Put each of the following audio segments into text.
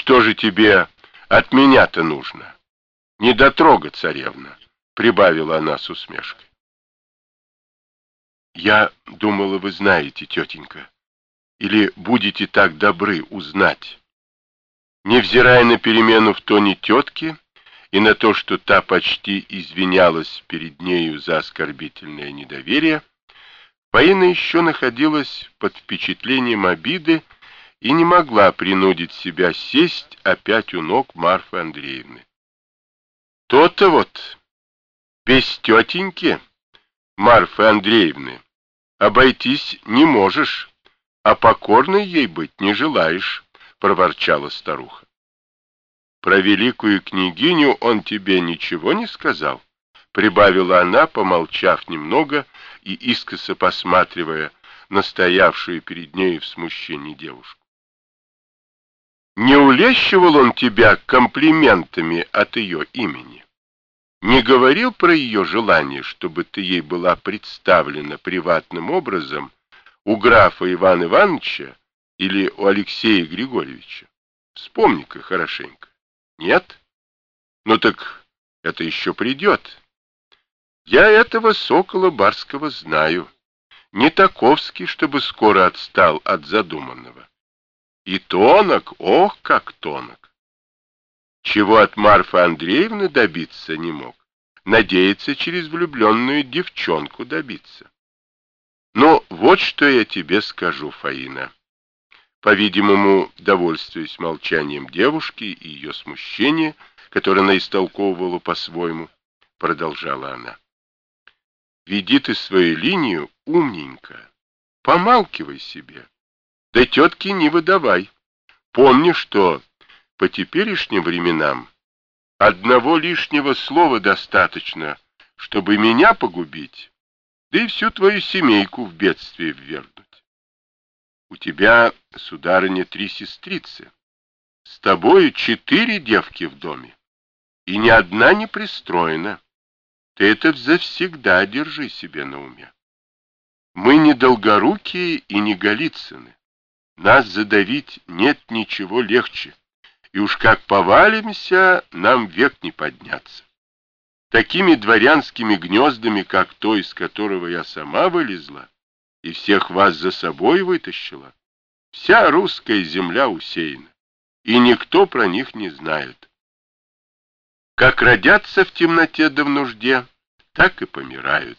что же тебе от меня-то нужно? Недотрога, царевна, прибавила она с усмешкой. Я думала, вы знаете, тетенька, или будете так добры узнать. Невзирая на перемену в тоне тетки и на то, что та почти извинялась перед нею за оскорбительное недоверие, Фаина еще находилась под впечатлением обиды и не могла принудить себя сесть опять у ног Марфы Андреевны. То-то вот, без тетеньки Марфы Андреевны обойтись не можешь, а покорной ей быть не желаешь, проворчала старуха. Про великую княгиню он тебе ничего не сказал? Прибавила она, помолчав немного и искоса посматривая на стоявшую перед нею в смущении девушку. Не улещивал он тебя комплиментами от ее имени? Не говорил про ее желание, чтобы ты ей была представлена приватным образом у графа Ивана Ивановича или у Алексея Григорьевича? Вспомни-ка хорошенько. Нет? Ну так это еще придет. Я этого сокола барского знаю. Не таковский, чтобы скоро отстал от задуманного. И тонок, ох, как тонок. Чего от Марфы Андреевны добиться не мог, надеется через влюбленную девчонку добиться. Но вот что я тебе скажу, Фаина. По-видимому, довольствуясь молчанием девушки и ее смущение, которое она истолковывала по-своему, продолжала она. Веди ты свою линию умненько, помалкивай себе, да тетки не выдавай. Помни, что по теперешним временам одного лишнего слова достаточно, чтобы меня погубить, да и всю твою семейку в бедствие ввергнуть. У тебя, сударыня, 3 сестрицы, с тобою 4 девки в доме, и ни одна не пристроена. Ты это завсегда держи себе на уме. Мы не Долгорукие и не Голицыны. Нас задавить нет ничего легче, и уж как повалимся, нам век не подняться. Такими дворянскими гнездами, как то, из которого я сама вылезла, и всех вас за собой вытащила, вся русская земля усеяна, и никто про них не знает. Как родятся в темноте да в нужде, так и помирают.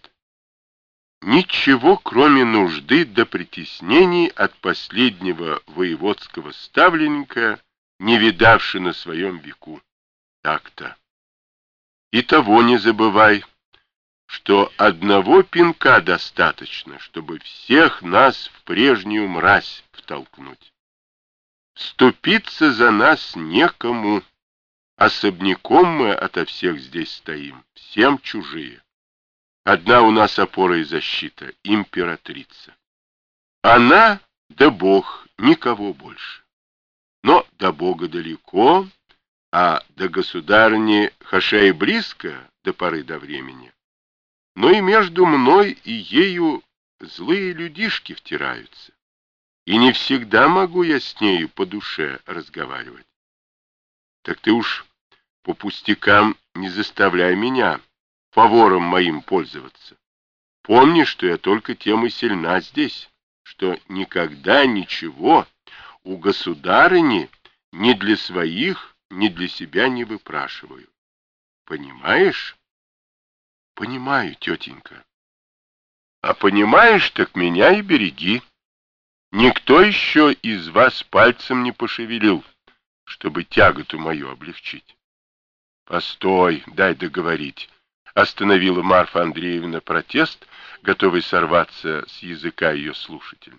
Ничего, кроме нужды до притеснений от последнего воеводского ставленника, не видавши на своем веку. Так-то. И того не забывай, что одного пинка достаточно, чтобы всех нас в прежнюю мразь втолкнуть. Вступиться за нас некому. Особняком мы ото всех здесь стоим, всем чужие. Одна у нас опора и защита — императрица. Она, да Бог, никого больше. Но до Бога далеко, а до государыни хашей близко до поры до времени. Но и между мной и ею злые людишки втираются. И не всегда могу я с нею по душе разговаривать. Так ты уж по пустякам не заставляй меня фавором моим пользоваться. Помни, что я только тем и сильна здесь, что никогда ничего у государыни ни для своих, ни для себя не выпрашиваю. Понимаешь? Понимаю, тетенька. А понимаешь, так меня и береги. Никто еще из вас пальцем не пошевелил, чтобы тяготу мою облегчить. Постой, дай договорить. Остановила Марфа Андреевна протест, готовый сорваться с языка ее слушателей.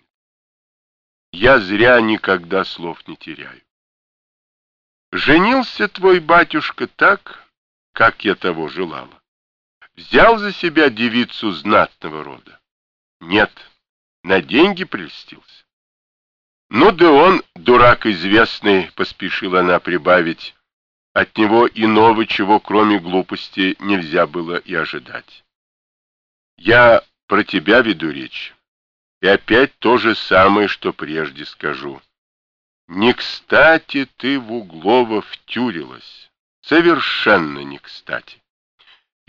Я зря никогда слов не теряю. Женился твой батюшка так, как я того желала. Взял за себя девицу знатного рода. Нет, на деньги прельстился. Ну да он, дурак известный, поспешила она прибавить, от него иного, чего кроме глупости нельзя было и ожидать. Я про тебя веду речь, и опять то же самое, что прежде скажу. Не кстати ты в Углова втюрилась. Совершенно не кстати.